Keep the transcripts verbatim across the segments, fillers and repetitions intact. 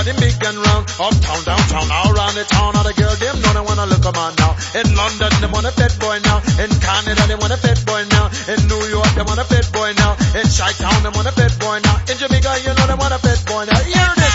body big and round. Uptown, downtown, all around the town. All the girls, them know they wanna look 'em on now. In London, they want a fat boy now. In Canada, they want a fat boy now. In New York, they want a fat boy now. In Chi-Town, they want a fat boy now. In Jamaica, you know they want a fat boy now. Hear this.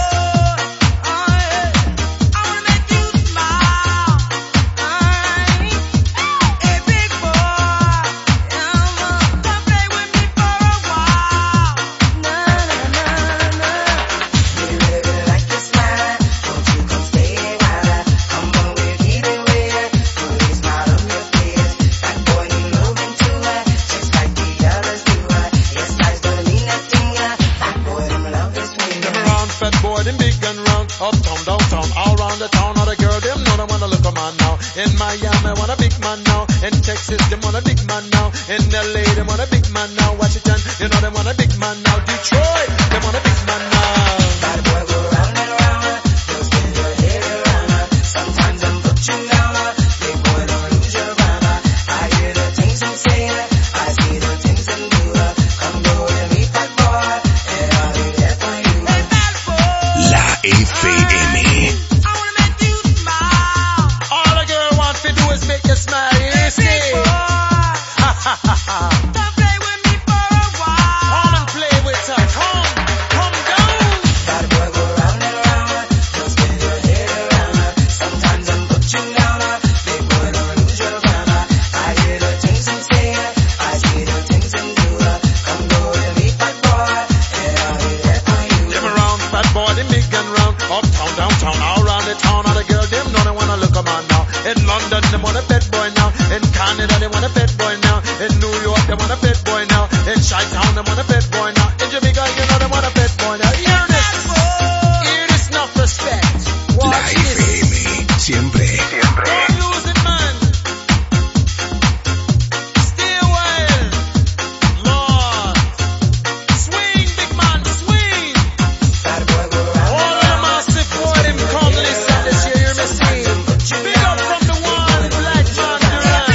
In Miami, want a big man now. In Texas, they want a big man now. In L A, they want a big man now. Washington, you know they want a big man now. Detroit, they want a big man now. Bad boy, go round and round. Don't spin your head around. Sometimes I'm put you down. Big boy, don't lose your mind. I hear the things I'm saying. I see the things I'm doing. Come go with me, bad boy, and I'll be there for you. La F M. Make you smile, you see. Ha ha ha ha. Don't play with me for a while. Come and play with her. Come, come down. Bad boy, go round and round. Don't spin your head around. Sometimes I'm put you down. Big boy, don't lose your mind. I hear the things I'm saying. I see the things I'm doing. Come go with me, bad boy, and I'll be there for you. Them around, bad boy, they big and round. Uptown, downtown, all around the town. All the girls, them know they wanna look 'em on now. In London, they want a fat boy now. In Canada, they want a fat boy now. In New York, they want a fat boy now. In Chi-Town, they want a fat boy now. In Jamaica, you know they want a fat boy now. Hear this. Hear this, enough respect. Watch La F M, siempre, siempre. Don't lose it, man. Stay wild. Lord. Swing, big man, swing. Bad boy, go round. All the massive boy, them come listen this year, you're missing. Big up from the one, Black John Durant.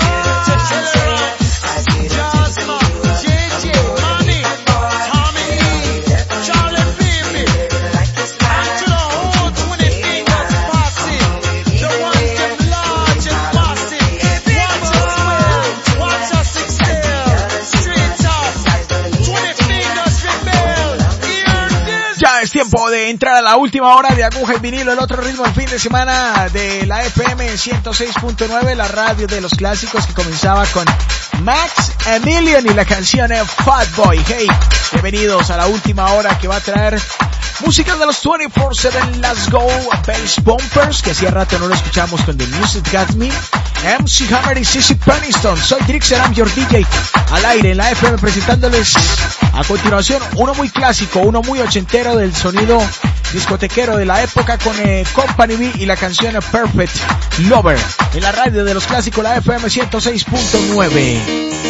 Jasma, J J, Money, Tommy E, Charlie Baby, and to the whole twenty fingers posse. The ones them large and bossy. Watch us well, watch us excel. Straight up, twenty fingers rebel. Hear this. Ya es tiempo de entrar a la última hora de Aguja y Vinilo, el otro ritmo el fin de semana de la F M ciento seis punto nueve, la radio de los clásicos, que comenzaba con Max Emilian y la canción Fat Boy. Hey, bienvenidos a la última hora que va a traer música de los veinticuatro siete Let's Go Bass Bumpers, que hacía rato no lo escuchamos con The Music Got Me, M C Hammer y Sissy Peniston. Soy Trixer, I'm your D J, al aire en la F M, presentándoles a continuación uno muy clásico, uno muy ochentero del sonido discotequero de la época, con eh, Company B y la canción Perfect Lover en la radio de los clásicos, la F M ciento seis punto nueve.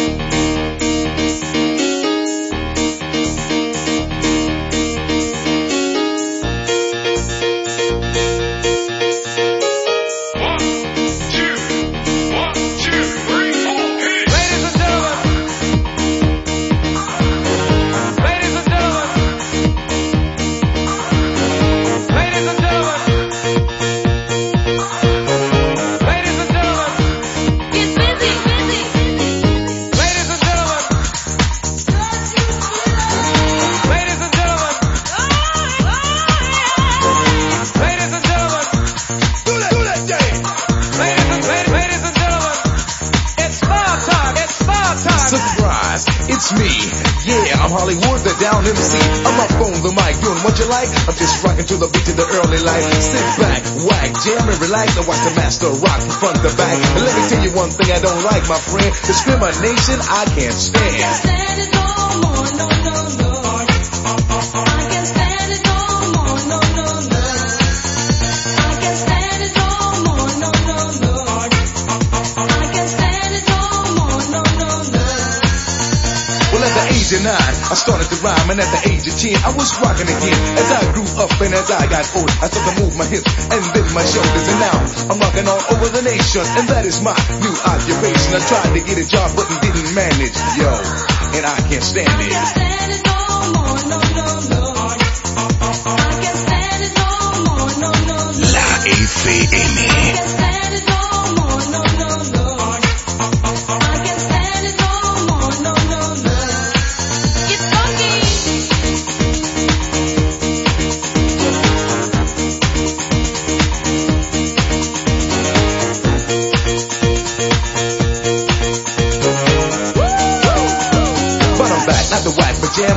Down M C, I'm up on the mic, doing what you like. I'm just rocking to the beat of the early light. Sit back, whack, jam and relax, and watch the master rock from front to back. And let me tell you one thing I don't like, my friend. Discrimination I can't stand. I can't stand it no more, no, no, no. I can't stand it no more, no, no, no. I can't stand it no more, no, no, no. I can't stand it no more, no, no, no. Well, at the age of nine, I started to rhyme, and at the age of ten, I was rocking again. As I grew up and as I got old, I started to move my hips and then my shoulders, and now I'm rocking all over the nation, and that is my new occupation. I tried to get a job, but didn't manage, yo, and I can't stand it. I can't stand it no more, no, no, no. I can't stand it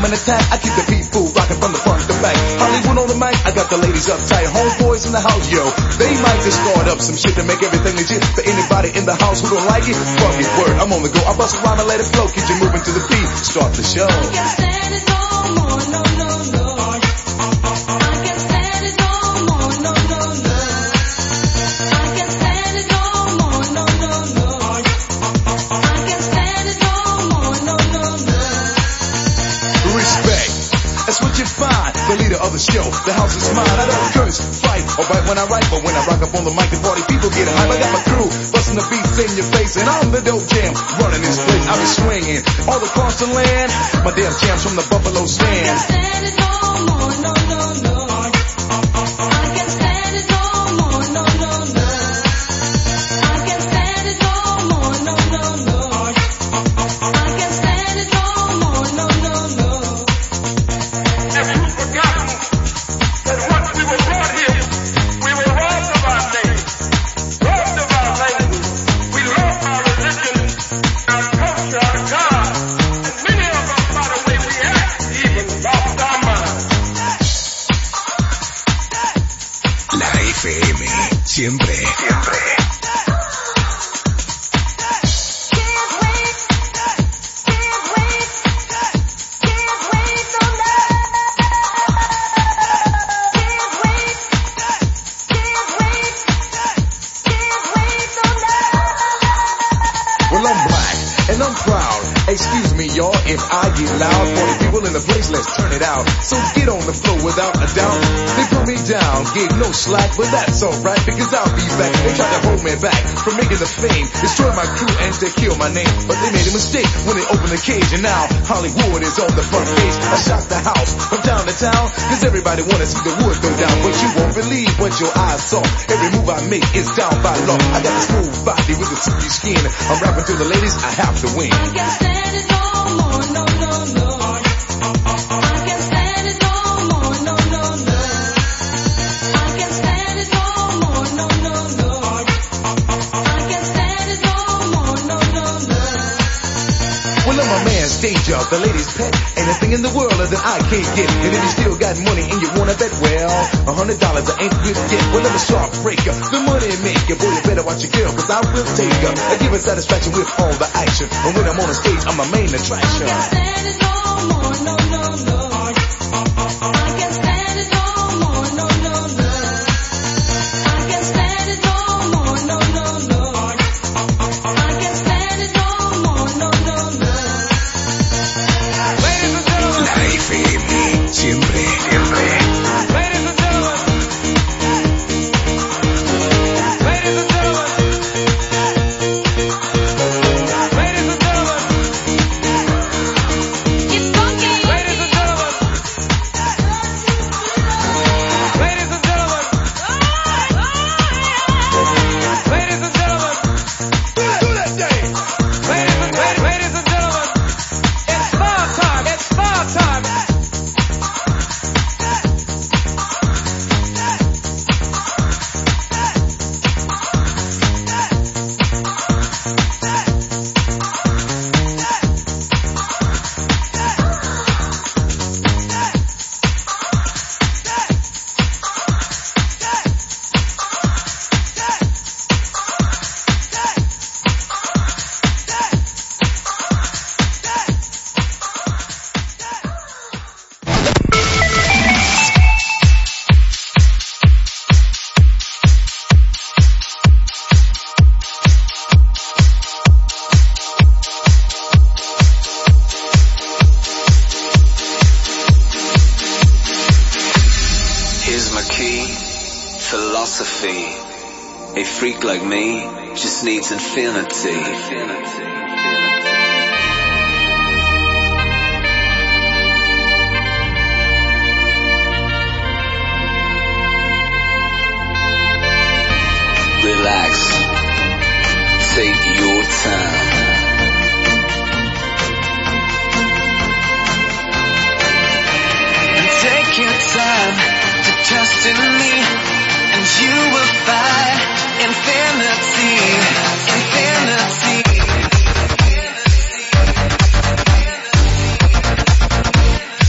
I'm an attack. I keep the people rocking from the front to back. Hollywood on the mic, I got the ladies uptight. Homeboys in the house, yo. They might just start up some shit to make everything legit. For anybody in the house who don't like it, fuck it, word. I'm on the go. I bust around and let it flow. Keep you moving to the beat. Start the show. I can't stand it no more, no, no, no. I can't stand it no more, no, no, no. I can't stand it no more, no, no, no. I can't stand it no more, no, no, no. Respect. That's what you find. The leader of the show. The house is mine. I don't curse, fight, or bite when I write. But when I rock up on the mic, the party people get hype. I got my crew busting the beats in your face. And I'm the dope jam running this place. I be swinging all across the land. My damn jams from the Buffalo stand. I can't stand it no more, no, no, no. I can't stand it no more, no, no, no. I can't stand it no more, no, no, no. I can't stand it no more, no, no, no. Have you forgotten that once we were brought here, we were robbed of our name, robbed of our language, we lost our religion, our culture, our God, and many of us, by the way we act, even lost our minds. La F M, siempre, siempre. Can't wait, can't wait, can't wait no more. Can't wait, can't wait, can't wait no more. Well, I'm black and I'm proud. Excuse me, y'all, if I get loud. forty people in the place, let's turn it out. So get on the floor without a doubt. They put me down, gave no slack, but that's alright because I'll be back. They tried to hold me back from making the fame, destroy my crew and to kill my name. But they made a mistake when they opened the cage, and now Hollywood is on the front page. I shot the house from town to town, cause everybody wanna see the wood go down. But you won't believe what your eyes saw. Every move I make is down by law. I got a smooth body with a silky skin. I'm rapping to the ladies, I have to win. I can't stand it no more, no, no, no. I can't stand it no more, no, no, no. I can't stand it no more, no, no, no. I can't stand it no more, no, no, no. Well, I'm a man, stage up, the ladies pet. Anything in the world that I can't get. And if you still got money and you wanna bet, well, a hundred dollars I ain't good yet. Well, I'm a sharp breaker, the money maker. Boy, you better watch your girl, cause I will take her. I give her satisfaction with all the action. And when I'm on the stage, I'm a main attraction. I can't stand it no more, no, no, no. I can't stand it no more, no, no, no. I can't stand it no more, no, no, no. I can't stand it no more, no, no, no. Ladies and gentlemen, La F M, siempre, siempre. ladies and gentlemen, ladies and gentlemen, ladies and gentlemen, It's funky. ladies and gentlemen, ladies and gentlemen, ladies and gentlemen, do that thing. Ladies and ladies, ladies and gentlemen, it's spa time. It's spa time. Here's my key, philosophy. A freak like me just needs infinity. Relax, take your time. And take your time to trust in me, and you will find infinity, infinity.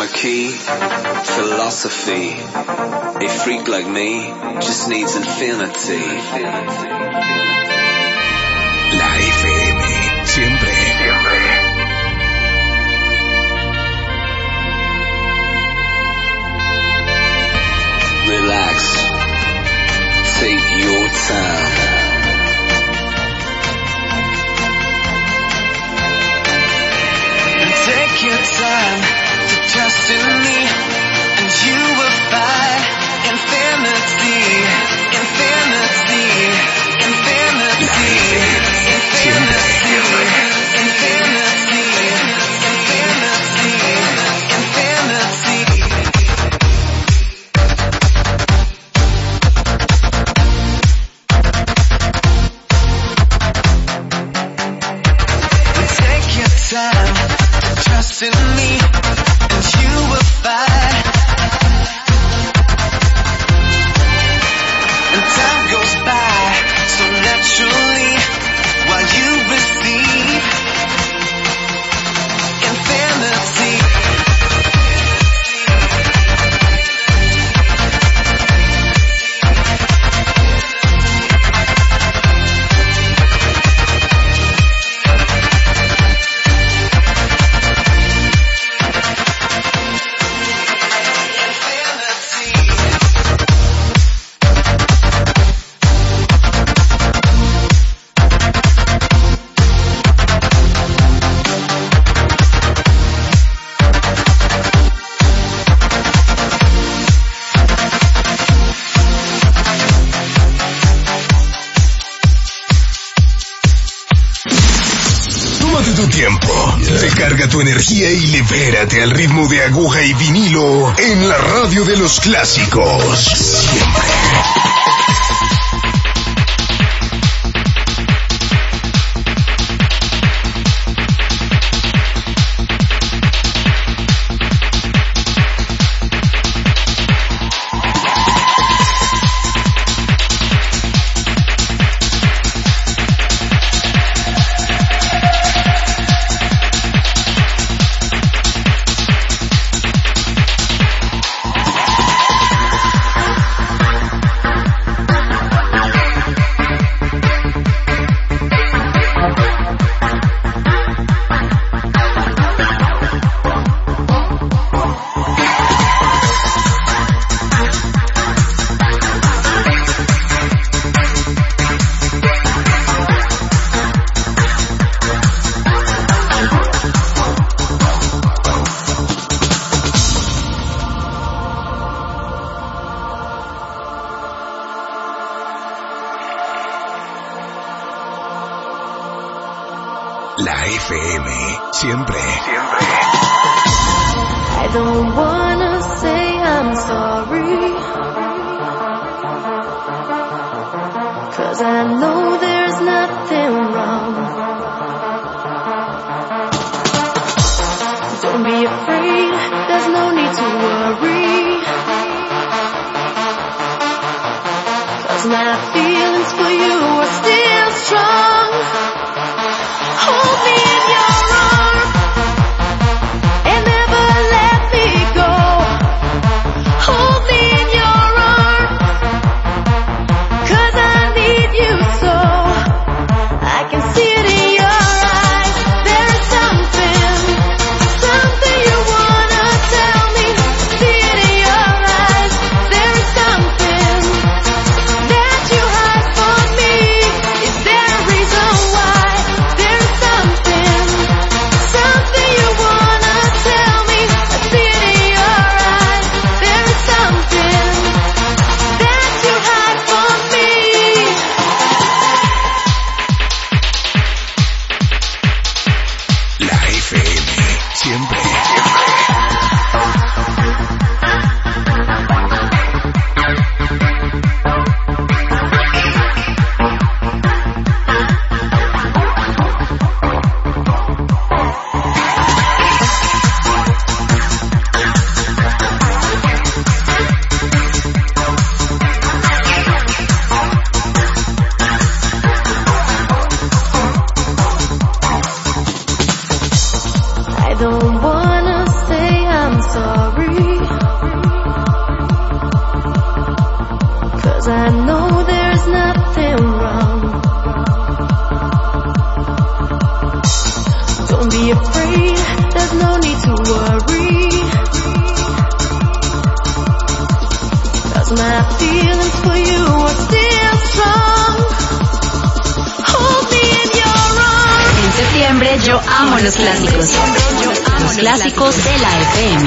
my key, philosophy. A freak like me just needs infinity. La F M, siempre, siempre. Relax. Take your time. Take your time to trust in me, and you will find infinity, infinity, infinity, infinity, infinity, infinity, infinity. Take your time. Trust in me, and you will find. And time goes by so naturally while you receive infinity. Recarga tu energía y libérate al ritmo de aguja y vinilo en la radio de los clásicos. Siempre. La F M, siempre, siempre. I don't wanna say I'm sorry, 'cause I know there's nothing wrong. Don't be afraid, there's no need to worry, 'cause my feelings for you are still strong. Hold me in your arms and never let me go. Hold me in your arms, 'cause I need you so. I can see it in your eyes. There is something, something you wanna tell me. See it in your eyes. There is something that you hide from me. Is there a reason why? I don't wanna say I'm sorry, 'cause I know there's nothing wrong. Don't be afraid, there's no need to worry, 'cause my feelings for you are still strong. Hold me in your arms. En septiembre yo amo los clásicos. Los clásicos de la F M.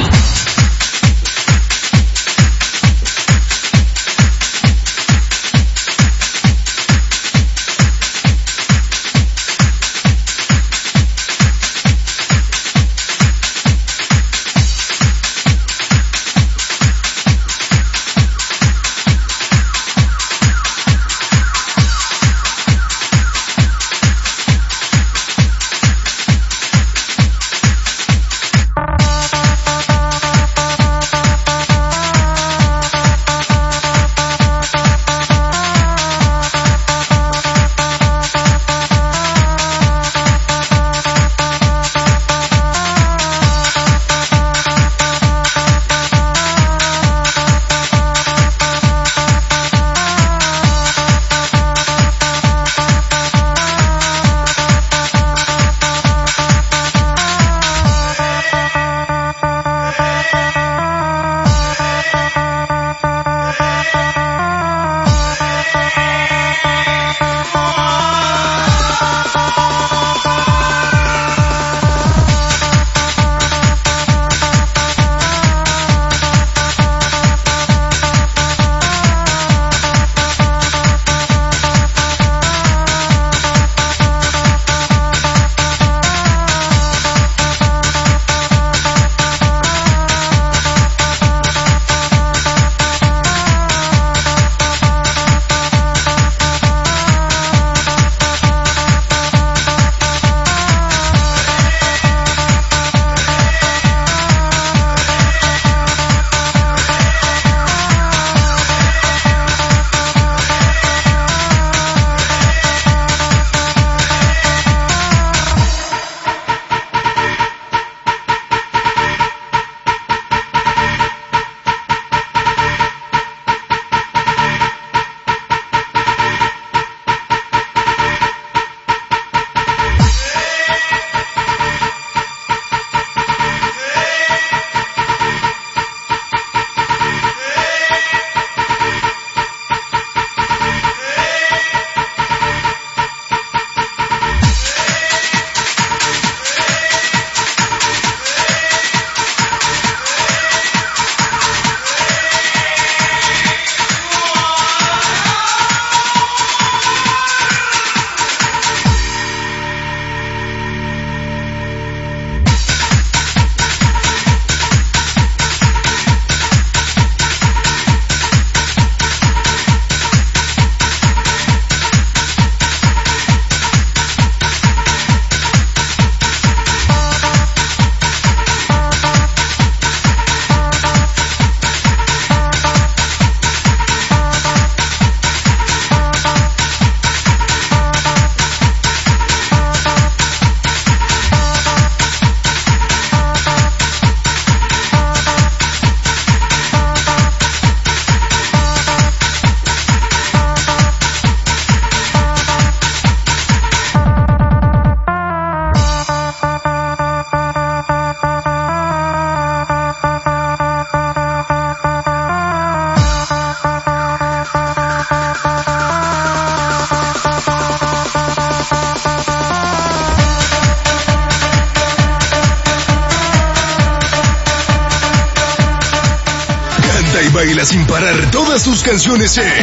baila sin parar todas sus canciones en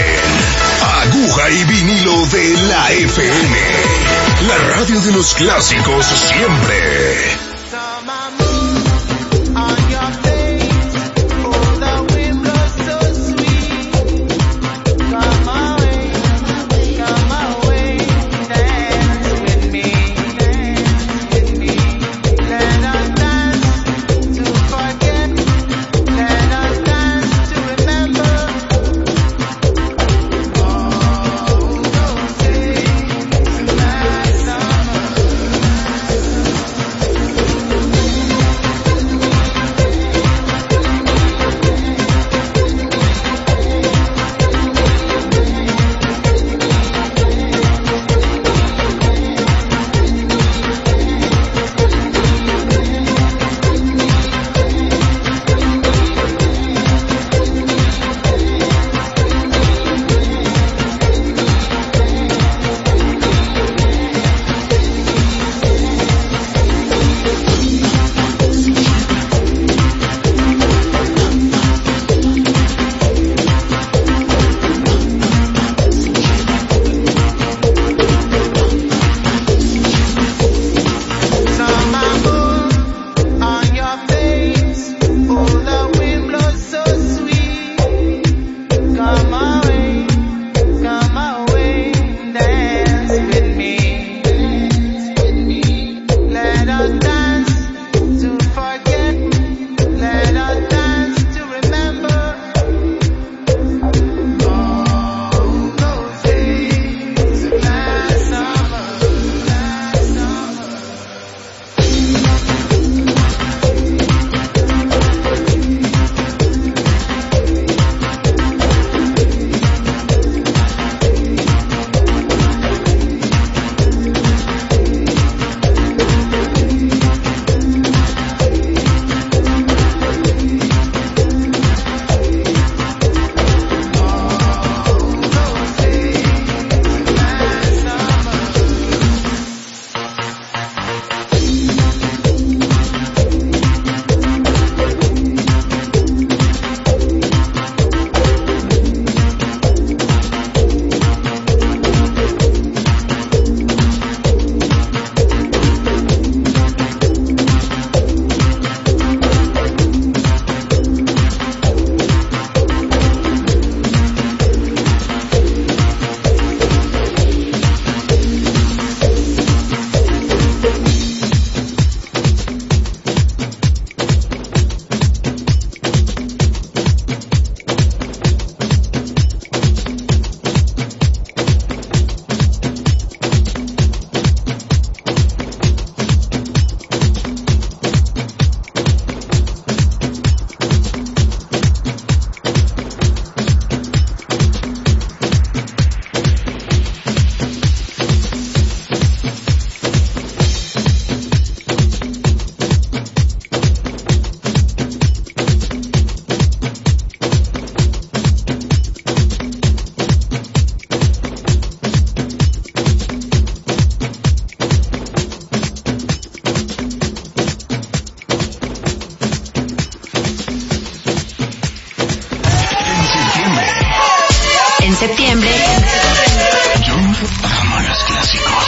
Aguja y Vinilo de la F M. La radio de los clásicos siempre. septiembre. Yo amo los clásicos.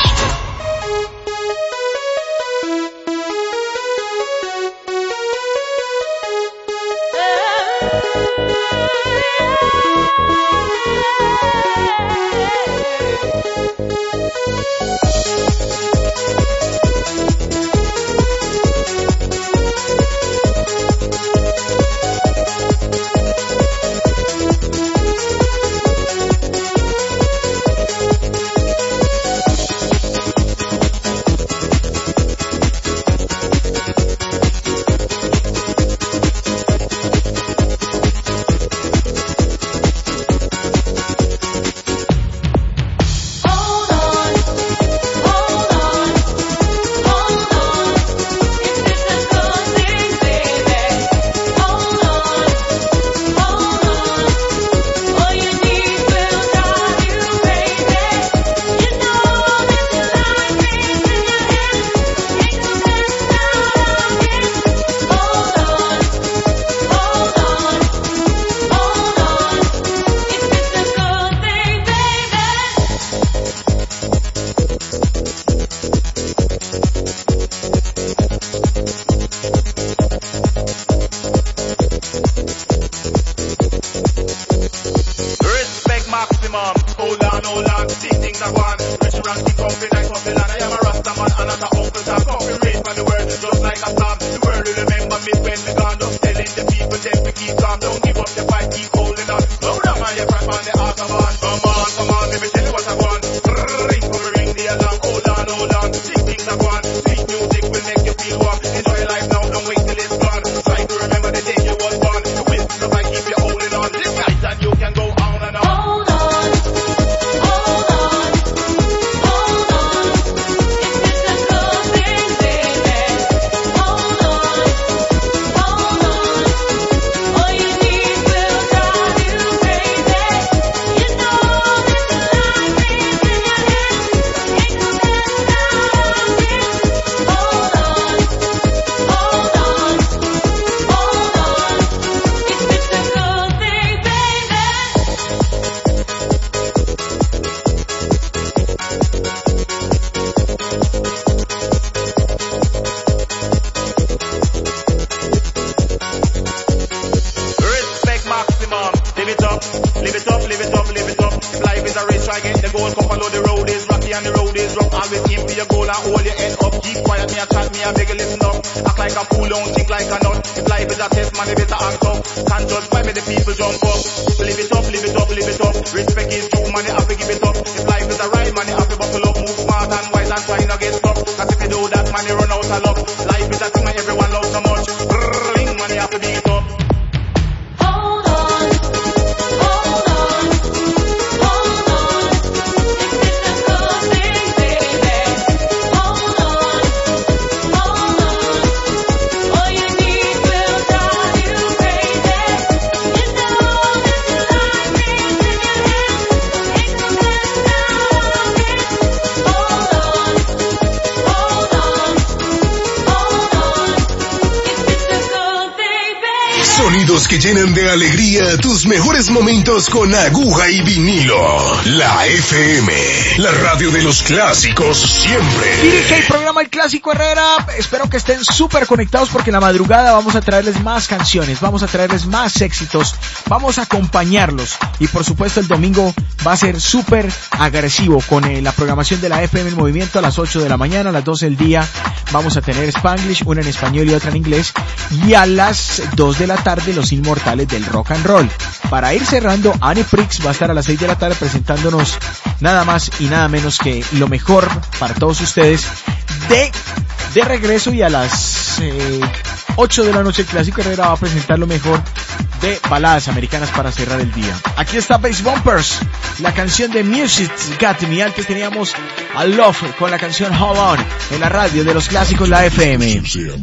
Live it up, live it up, live it up. If life is a race, try get the goal. Come follow the road is rocky and the road is rough. Always aim for your goal and hold your head up. Keep quiet, me a chat, me a beg you listen up. Act like a fool, don't think like a nut. If life is a test, man, you better act up. Can't judge by me, the people jump up. Live it up, live it up, live it up. Respect is due, man, you have to give it up. If life is a ride, man, you have to buckle up. Move smart and wise and try not get stuck. Cause if you do that, man, you run out of luck. Life is a thing that everyone loves so much. Brrrring, man, you have to beat it up. Hold on, hold on, hold on. This is a good thing, baby. Hold on, hold on. All you need will drive you crazy. You know that your life is in your hands. Take the best out of it. Hold on, hold on, hold on. If it's a good thing, baby. Sonidos que llenan de alegría tus mejores momentos con aguja y vinilo. La F M, la radio de los clásicos siempre. D K programa El Clásico Herrera. Espero que estén súper conectados porque en la madrugada vamos a traerles más canciones, vamos a traerles más éxitos, vamos a acompañarlos y por supuesto el domingo va a ser súper agresivo con eh, la programación de la F M en movimiento. A las ocho de la mañana, a las doce del día vamos a tener Spanglish, una en español y otra en inglés, y a las dos de la tarde los inmortales del rock and roll. Para ir cerrando, Annie Prix va a estar a las seis de la tarde presentándonos nada más y nada menos que lo mejor para todos ustedes de, de regreso, y a las eh, ocho de la noche el Clásico Herrera va a presentar lo mejor de baladas americanas para cerrar el día. Aquí está Bass Bumpers, la canción de Music's Got Me. Antes teníamos a Love con la canción Hold On en la radio de los clásicos, la F M.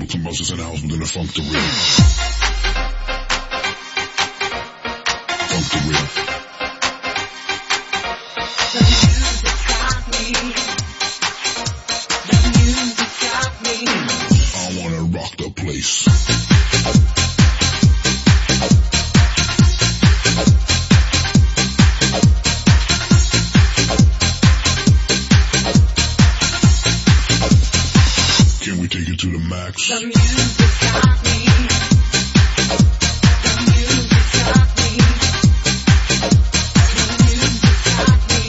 Can we take it to the max? The music's got me. The music's got me. The music's got me.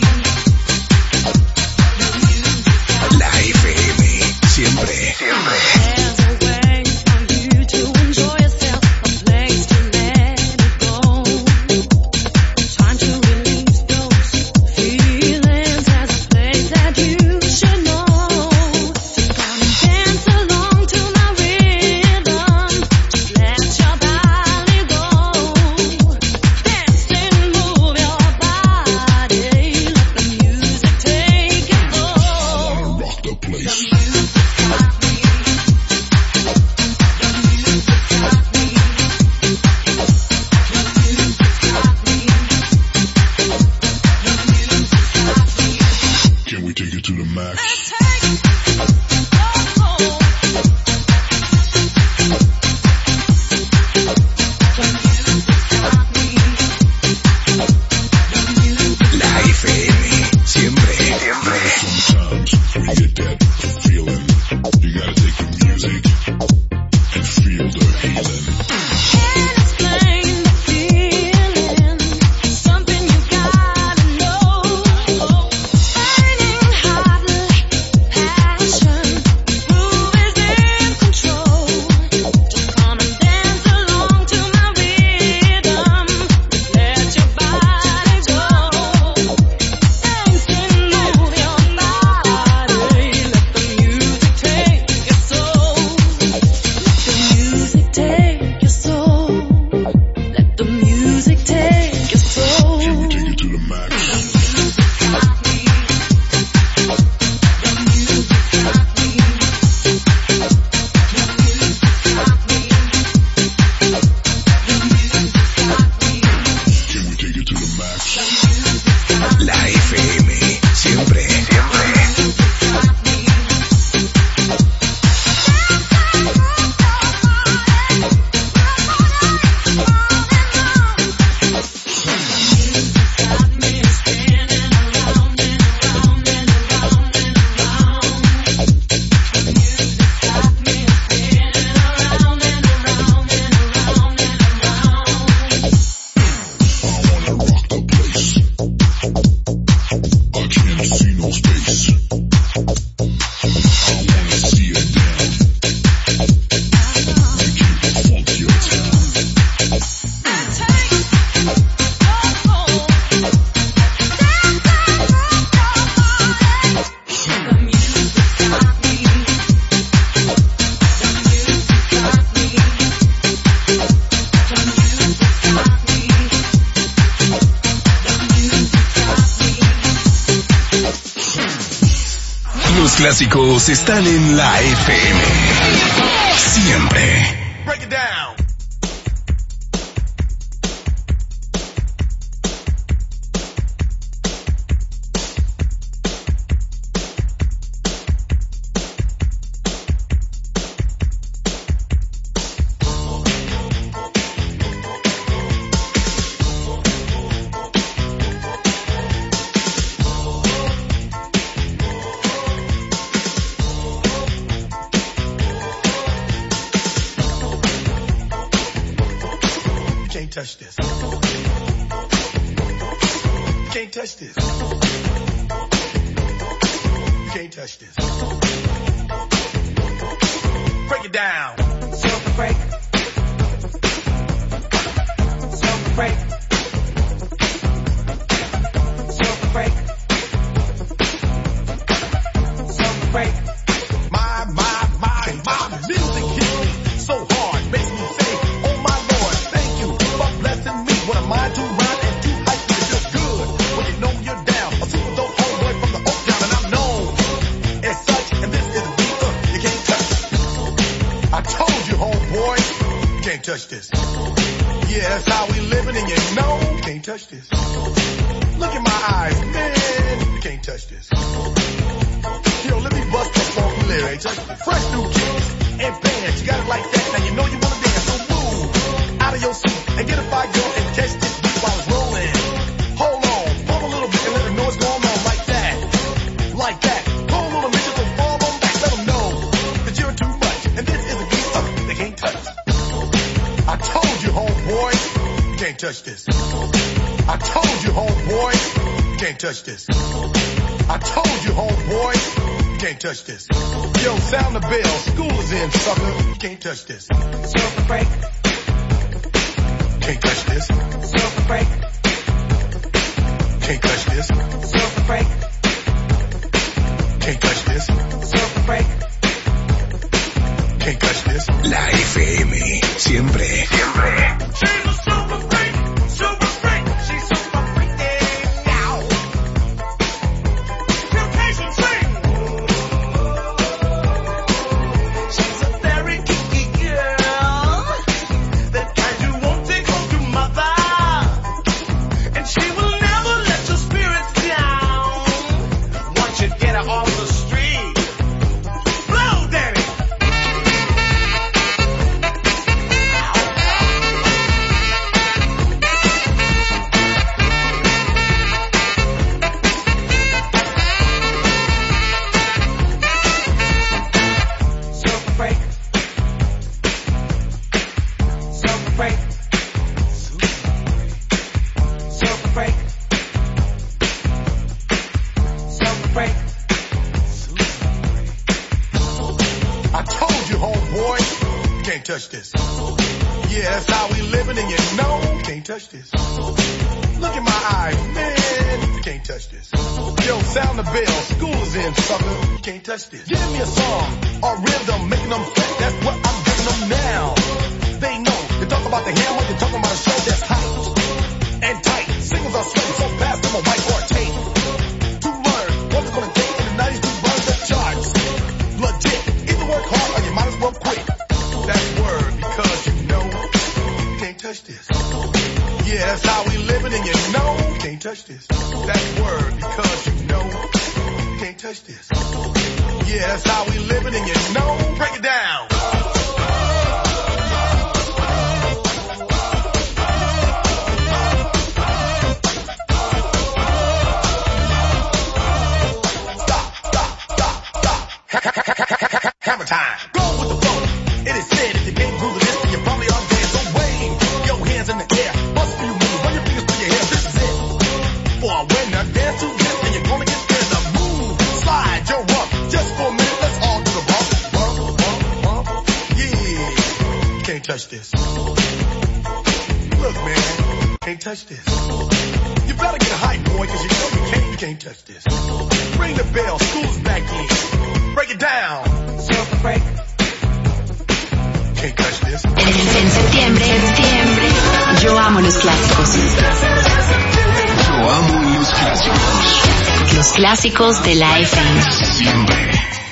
The music's got me. La F M, siempre, siempre. There's a way for you to enjoy yourself, a place to let it go. Time to release those feelings. There's a place that you should know. So come and dance along to my rhythm. Just let clásicos están en la F M. Siempre. Break it down. Touch this. You can't touch this. You can't touch this. Break it down. Silver break. Silver break. Silver break. Silver break. My, my, my, my music hits me so hard, makes me say, oh my Lord, thank you for blessing me. What am I to run and too hype to feel good when you know you're down? A super dope homeboy from the Oak Town, and I'm known as such. And this is a beat uh, you can't touch. I told you, homeboy, you can't touch this. Yeah, that's how we living, and you know you can't touch this. Look in my eyes, man, you can't touch this. Yo, let me bust the funky lyrics. Fresh new kicks and bands, you got it like that. Now you know you wanna dance, so move out of your seat and get a fire girl and catch this beat while it's rolling. Hold on, pump a little bit and let them know what's going on like that, like that. Pull a little midget and fall on back, let them know that you're too much. And this is a beat uh, they can't touch. I told you, homeboy, you can't touch this. I told you, homeboy, you can't touch this. I told you, homeboy, you can't touch this. Yo, sound the bell, school is in, sucker. You can't touch this. Silver break. Can't touch this. Silver break. Can't touch this. Silver break. Can't touch this. Silver break. Can't touch this. La F M, siempre, siempre. She's a super freak, super freak. She's super freaky now. Mutation swing. She's a very kinky girl, that kind you won't take home to mother. And she will never let your spirits down. Once you get her off the street, blow, Danny. Silver break. Silver break. Silver break. Silver break. I told you, homeboy, you can't touch this. Yeah, that's how we living, and you know you can't touch this. Look in my eyes, man, you can't touch this. Yo, sound the bell, school is in, sucker. You can't touch this. Give me a song or rhythm, making them sweat. That's what I'm giving them now. They know. You talk about the hammer, you're talking about a show that's hyped and tight. Singles are sweating so fast, I'm a whiteboard tape. To learn what it's gonna take in the nineties to run the charts. Legit. Either work hard or you might as well quit. That's word, because you know you can't touch this. Yeah, that's how we living, and you know you can't touch this. That's word, because you know you can't touch this. Yeah, that's how we living, and you know. Break it down. Hammer time. Go with the flow. It is said if you can't groove this, then you probably aren't dead. So wave your hands in the air. Bust a few moves. Run your fingers through your hair. This is it. For a winner, dance to this, and you're gonna get there. The move, slide your rump. Just for a minute, let's all do the bump, bump, bump, bump. Yeah, you can't touch this. Look, man, can't touch this. You better get hype, boy, cause you know you can't, you can't touch this. Ring the bell, school's back in. Break it down. Silver break. Can't touch this. En, en septiembre, septiembre, yo amo los clásicos. Yo amo los clásicos. Los clásicos de la F M. Siempre.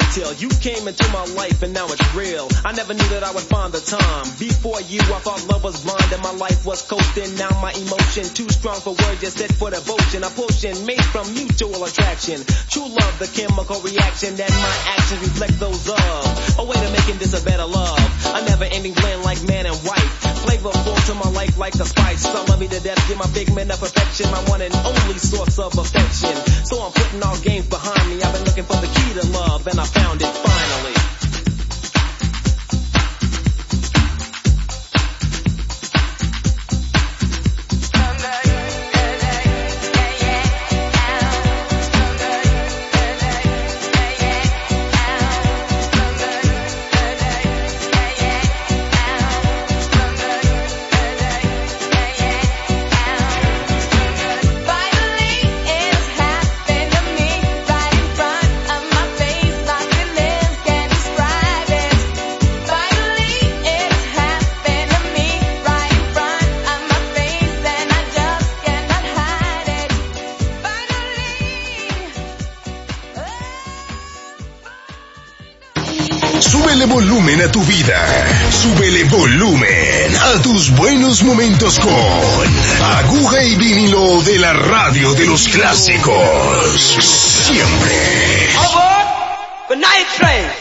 detail. You came into my life and now it's real. I never knew that I would find the time. Before you, I thought love was blind and my life was coasting. Now my emotion too strong for words, just set for devotion. A potion made from mutual attraction. True love, the chemical reaction that my actions reflect those of. A way to making this a better love. A never-ending blend like man and wife. Flavorful to my life like a spice. I love me to death, give my pigment of perfection. My one and only source of affection. So I'm putting all games behind me. I've been looking for the key to love and I found it finally. Súbele volumen a tu vida. Súbele volumen a tus buenos momentos con Aguja y Vinilo de la radio de los clásicos. Siempre. Aboard the night train.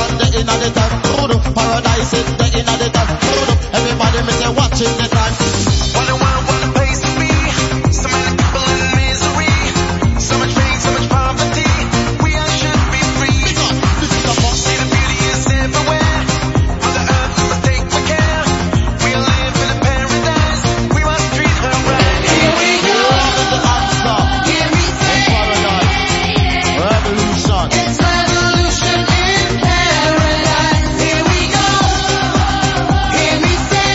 the inna the time. Paradise is the inna the time. Everybody me say watching the time. What a world, what a place to be. So many people in misery. So much pain, so much poverty. We all should be free. This is the boss. See the beauty is everywhere. Mother Earth must take my care. We live in a paradise. We must treat her right. Here we go. The answer. Hear me say, Paradise. Revolution. it's revolution in paradise. Here we go. Hear me say,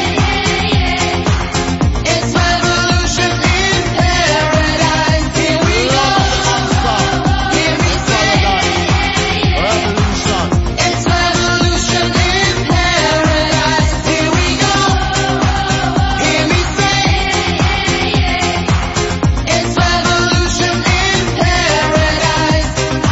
it's revolution in paradise. Here we go. Hear me say, Revolution. it's revolution in paradise. Here we go. Hear me say, it's revolution in paradise.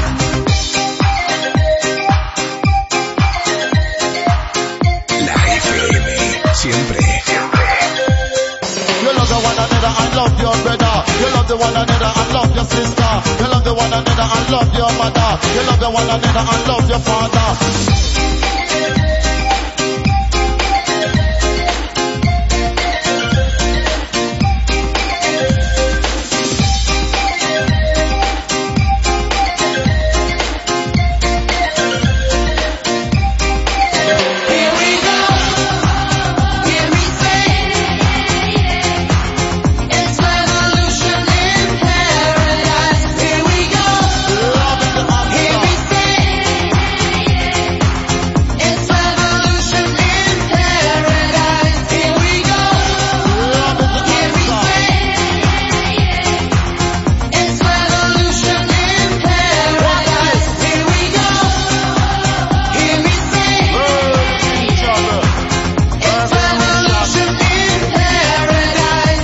La F M, siempre. You love the one another and love your brother. You love the one another and love your sister. You love the one another and love your mother. You love the one another and love your father. Here we go. Hear me say, it's revolution in paradise. Here we go. Love is the Hear me answer. say, it's revolution in paradise. Here we go. Love is the Hear me answer. say, it's revolution in paradise. Here we go. Hear me say, Each other. it's revolution in paradise.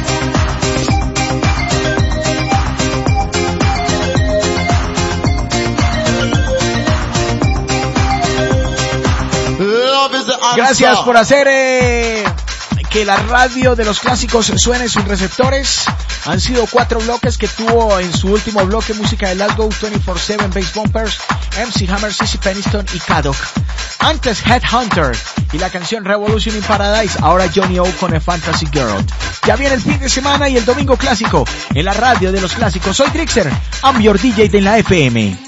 Love is the answer. Gracias por hacer eh, que la radio de los clásicos suene sin receptores. Han sido cuatro bloques que tuvo en su último bloque música de Lasgo, veinticuatro siete Bass Bumpers, M C Hammer, Sissy Peniston y Kadok. Antes Headhunter y la canción Revolution in Paradise. Ahora Johnny O con A Fantasy Girl. Ya viene el fin de semana y el domingo clásico en la radio de los clásicos. Soy Drixer, I'm your D J de la F M.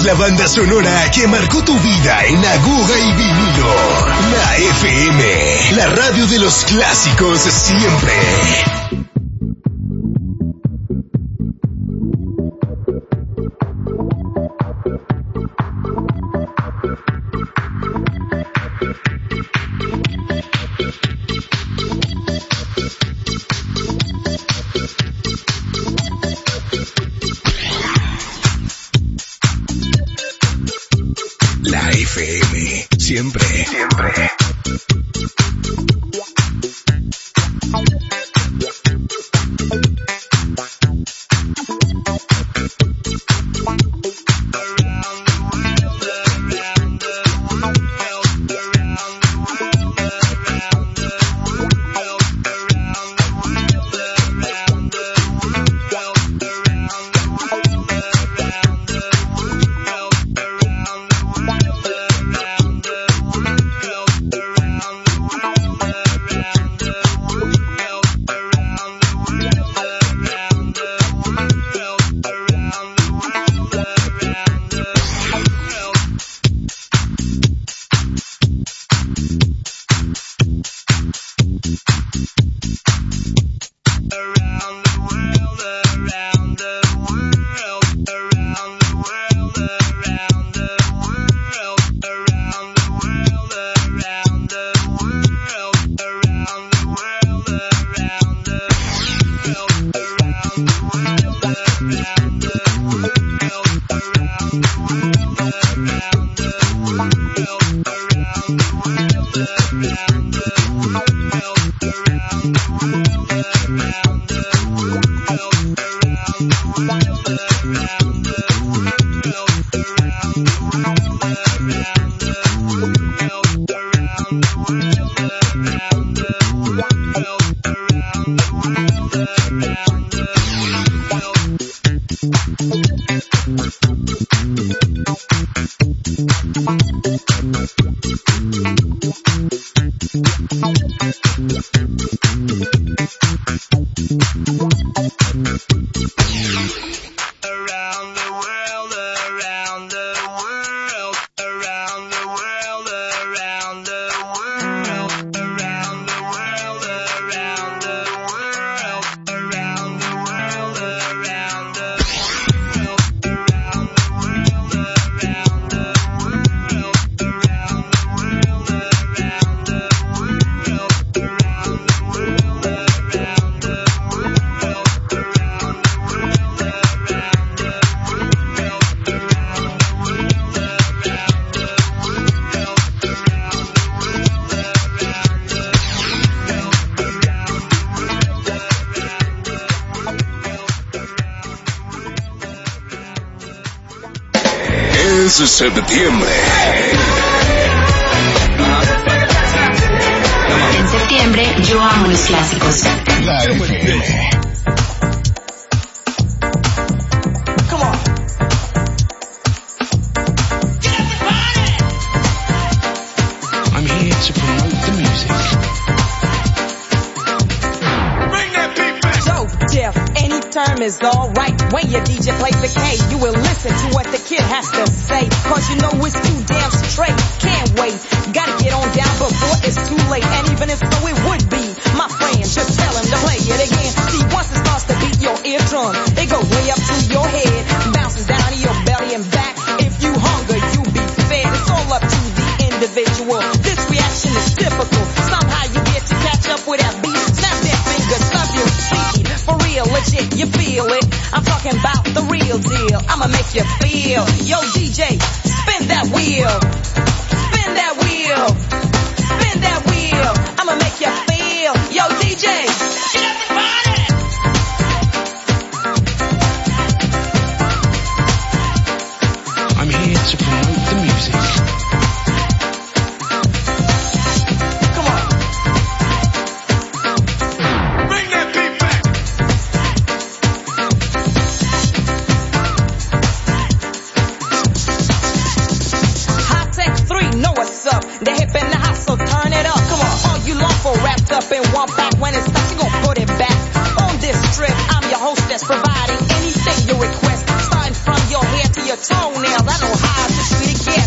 la banda sonora que marcó tu vida en aguja y vinilo. La F M, la radio de los clásicos siempre. La F M, siempre, siempre. Septiembre. En septiembre yo amo los clásicos. La F M. Come on. I'm here to promote the music. Bring that beat back. So deaf, any term is alright. When your D J plays the K, you will listen to what the kid has to say. Cause you know it's too damn straight. Can't wait. Gotta get on down before it's too late. And even if so it would be, my friend, just tell him to play it again. See, once it starts to beat your eardrum, it goes way up to your head, bounces down to your belly and back. If you hunger, you be fed. It's all up to the individual. This reaction is typical. Somehow you get to catch up with that beat. Snap that finger, stop your feet. For real, legit, you feel it. I'm talking about the real deal. I'ma make you feel. Yo, D J, spin that wheel. Spin that wheel. Spin that wheel. I'ma make you feel. Yo, D J, get up the body. I'm here to promote the music. Come on. Bring that beat back. High Tech three, know what's up. The hip and the hot, so turn it up. Come on, all you lawful wrapped up in one pack. When it stops, you gon' put it back. On this trip, I'm your hostess, providing anything you request. Starting from your hair to your toenails. I know how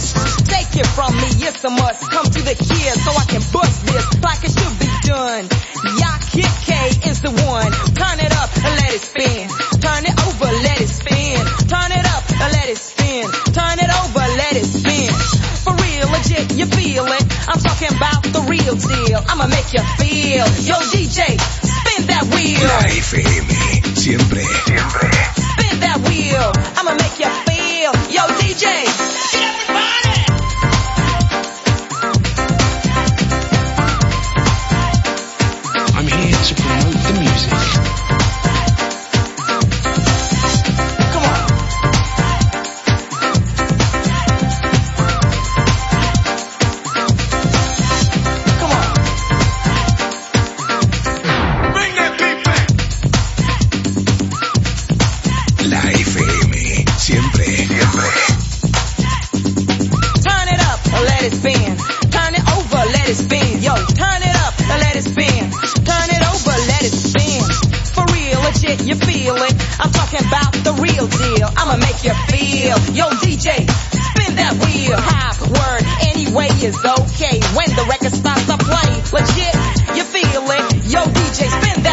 Take it from me, it's a must. Come to the kids so I can bust this like it should be done. Yakit K is the one. Turn it up and let it spin. Turn it over, let it spin. Turn it up and let it spin. Turn it over, let it spin. For real, legit, you feel it. I'm talking about the real deal. I'ma make you feel. Yo, D J, spin that wheel. La F M, siempre, siempre. Spin that wheel. I'ma make you feel. Yo, D J, everybody. I'm here to promote the music. Come on. Come on. Bring that beat back. La F M, siempre, siempre. Turn it up, let it spin. Turn it over, let it spin. Yo, turn it up, let it spin. Turn it over, let it spin. For real, legit, you feel it. I'm talking about the real deal. I'ma make you feel. Yo, D J, spin that wheel. Hop, word, anyway is okay. When the record starts to play, legit, you feel it. Yo, D J, spin that